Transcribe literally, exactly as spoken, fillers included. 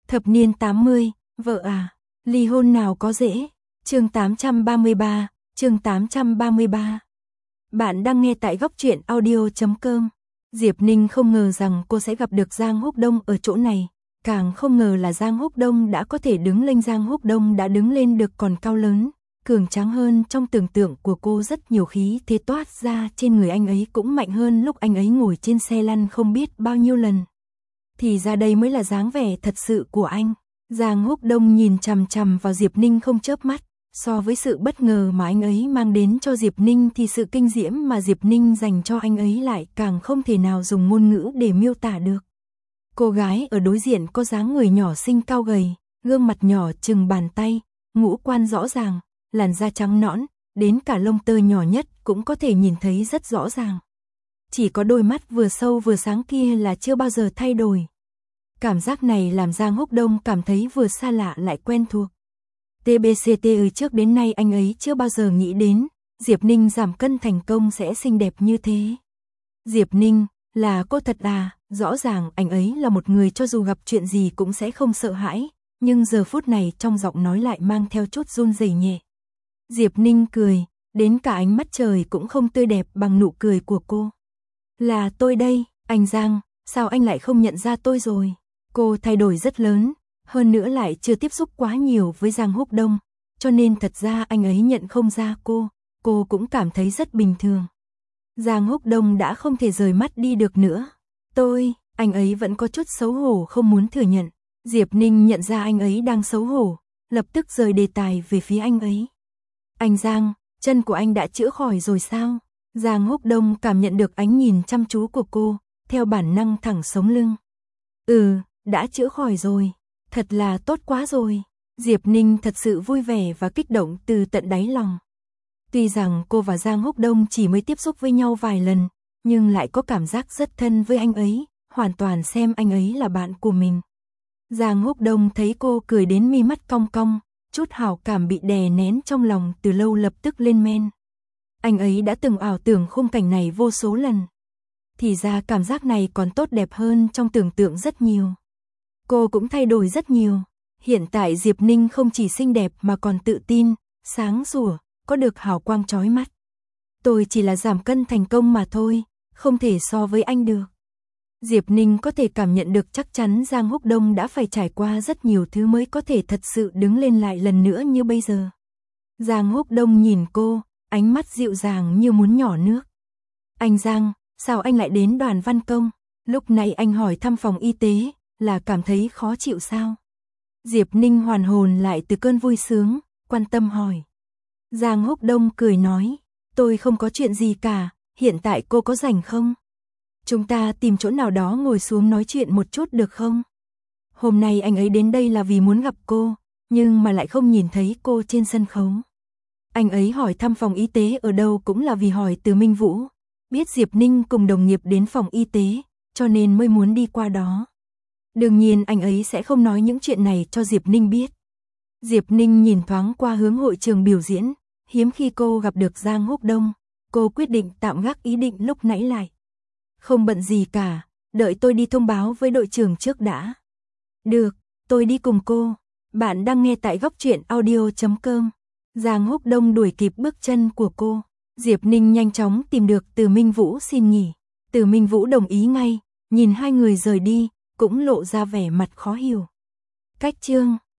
Thập niên tám mươi, vợ à, ly hôn nào có dễ. Chương tám trăm ba mươi ba, chương tám trăm ba mươi ba. Bạn đang nghe tại góc truyện audio chấm com. Diệp Ninh không ngờ rằng cô sẽ gặp được Giang Húc Đông ở chỗ này, càng không ngờ là Giang Húc Đông đã có thể đứng lên. Giang Húc Đông đã đứng lên được còn cao lớn, cường tráng hơn trong tưởng tượng của cô rất nhiều, khí thế toát ra trên người anh ấy cũng mạnh hơn lúc anh ấy ngồi trên xe lăn không biết bao nhiêu lần. Thì ra đây mới là dáng vẻ thật sự của anh. Giang Húc Đông nhìn chằm chằm vào Diệp Ninh không chớp mắt, so với sự bất ngờ mà anh ấy mang đến cho Diệp Ninh thì sự kinh diễm mà Diệp Ninh dành cho anh ấy lại càng không thể nào dùng ngôn ngữ để miêu tả được. Cô gái ở đối diện có dáng người nhỏ xinh cao gầy, gương mặt nhỏ chừng bàn tay, ngũ quan rõ ràng, làn da trắng nõn, đến cả lông tơ nhỏ nhất cũng có thể nhìn thấy rất rõ ràng. Chỉ có đôi mắt vừa sâu vừa sáng kia là chưa bao giờ thay đổi. Cảm giác này làm Giang Húc Đông cảm thấy vừa xa lạ lại quen thuộc. tê bê xê tê từ trước đến nay anh ấy chưa bao giờ nghĩ đến Diệp Ninh giảm cân thành công sẽ xinh đẹp như thế. Diệp Ninh, là cô thật à? Rõ ràng anh ấy là một người cho dù gặp chuyện gì cũng sẽ không sợ hãi, nhưng giờ phút này trong giọng nói lại mang theo chút run rẩy nhẹ. Diệp Ninh cười, đến cả ánh mắt trời cũng không tươi đẹp bằng nụ cười của cô. Là tôi đây, anh Giang, sao anh lại không nhận ra tôi rồi? Cô thay đổi rất lớn, hơn nữa lại chưa tiếp xúc quá nhiều với Giang Húc Đông, cho nên thật ra anh ấy nhận không ra cô, cô cũng cảm thấy rất bình thường. Giang Húc Đông đã không thể rời mắt đi được nữa. Tôi, anh ấy vẫn có chút xấu hổ không muốn thừa nhận. Diệp Ninh nhận ra anh ấy đang xấu hổ, lập tức rời đề tài về phía anh ấy. Anh Giang, chân của anh đã chữa khỏi rồi sao? Giang Húc Đông cảm nhận được ánh nhìn chăm chú của cô, theo bản năng thẳng sống lưng. Ừ, đã chữa khỏi rồi, thật là tốt quá rồi. Diệp Ninh thật sự vui vẻ và kích động từ tận đáy lòng. Tuy rằng cô và Giang Húc Đông chỉ mới tiếp xúc với nhau vài lần, nhưng lại có cảm giác rất thân với anh ấy, hoàn toàn xem anh ấy là bạn của mình. Giang Húc Đông thấy cô cười đến mi mắt cong cong, chút hảo cảm bị đè nén trong lòng từ lâu lập tức lên men. Anh ấy đã từng ảo tưởng khung cảnh này vô số lần. Thì ra cảm giác này còn tốt đẹp hơn trong tưởng tượng rất nhiều. Cô cũng thay đổi rất nhiều. Hiện tại Diệp Ninh không chỉ xinh đẹp mà còn tự tin, sáng sủa, có được hào quang chói mắt. Tôi chỉ là giảm cân thành công mà thôi, không thể so với anh được. Diệp Ninh có thể cảm nhận được chắc chắn Giang Húc Đông đã phải trải qua rất nhiều thứ mới có thể thật sự đứng lên lại lần nữa như bây giờ. Giang Húc Đông nhìn cô, ánh mắt dịu dàng như muốn nhỏ nước. Anh Giang, sao anh lại đến Đoàn Văn Công? Lúc này anh hỏi thăm phòng y tế, là cảm thấy khó chịu sao? Diệp Ninh hoàn hồn lại từ cơn vui sướng, quan tâm hỏi. Giang Húc Đông cười nói, tôi không có chuyện gì cả, hiện tại cô có rảnh không? Chúng ta tìm chỗ nào đó ngồi xuống nói chuyện một chút được không? Hôm nay anh ấy đến đây là vì muốn gặp cô, nhưng mà lại không nhìn thấy cô trên sân khấu. Anh ấy hỏi thăm phòng y tế ở đâu cũng là vì hỏi từ Minh Vũ, biết Diệp Ninh cùng đồng nghiệp đến phòng y tế, cho nên mới muốn đi qua đó. Đương nhiên anh ấy sẽ không nói những chuyện này cho Diệp Ninh biết. Diệp Ninh nhìn thoáng qua hướng hội trường biểu diễn, hiếm khi cô gặp được Giang Húc Đông, cô quyết định tạm gác ý định lúc nãy lại. Không bận gì cả, đợi tôi đi thông báo với đội trưởng trước đã. Được, tôi đi cùng cô. Bạn đang nghe tại góc truyện audio chấm com. Giang Húc Đông đuổi kịp bước chân của cô. Diệp Ninh nhanh chóng tìm được Từ Minh Vũ xin nghỉ. Từ Minh Vũ đồng ý ngay, nhìn hai người rời đi, cũng lộ ra vẻ mặt khó hiểu. Cách chương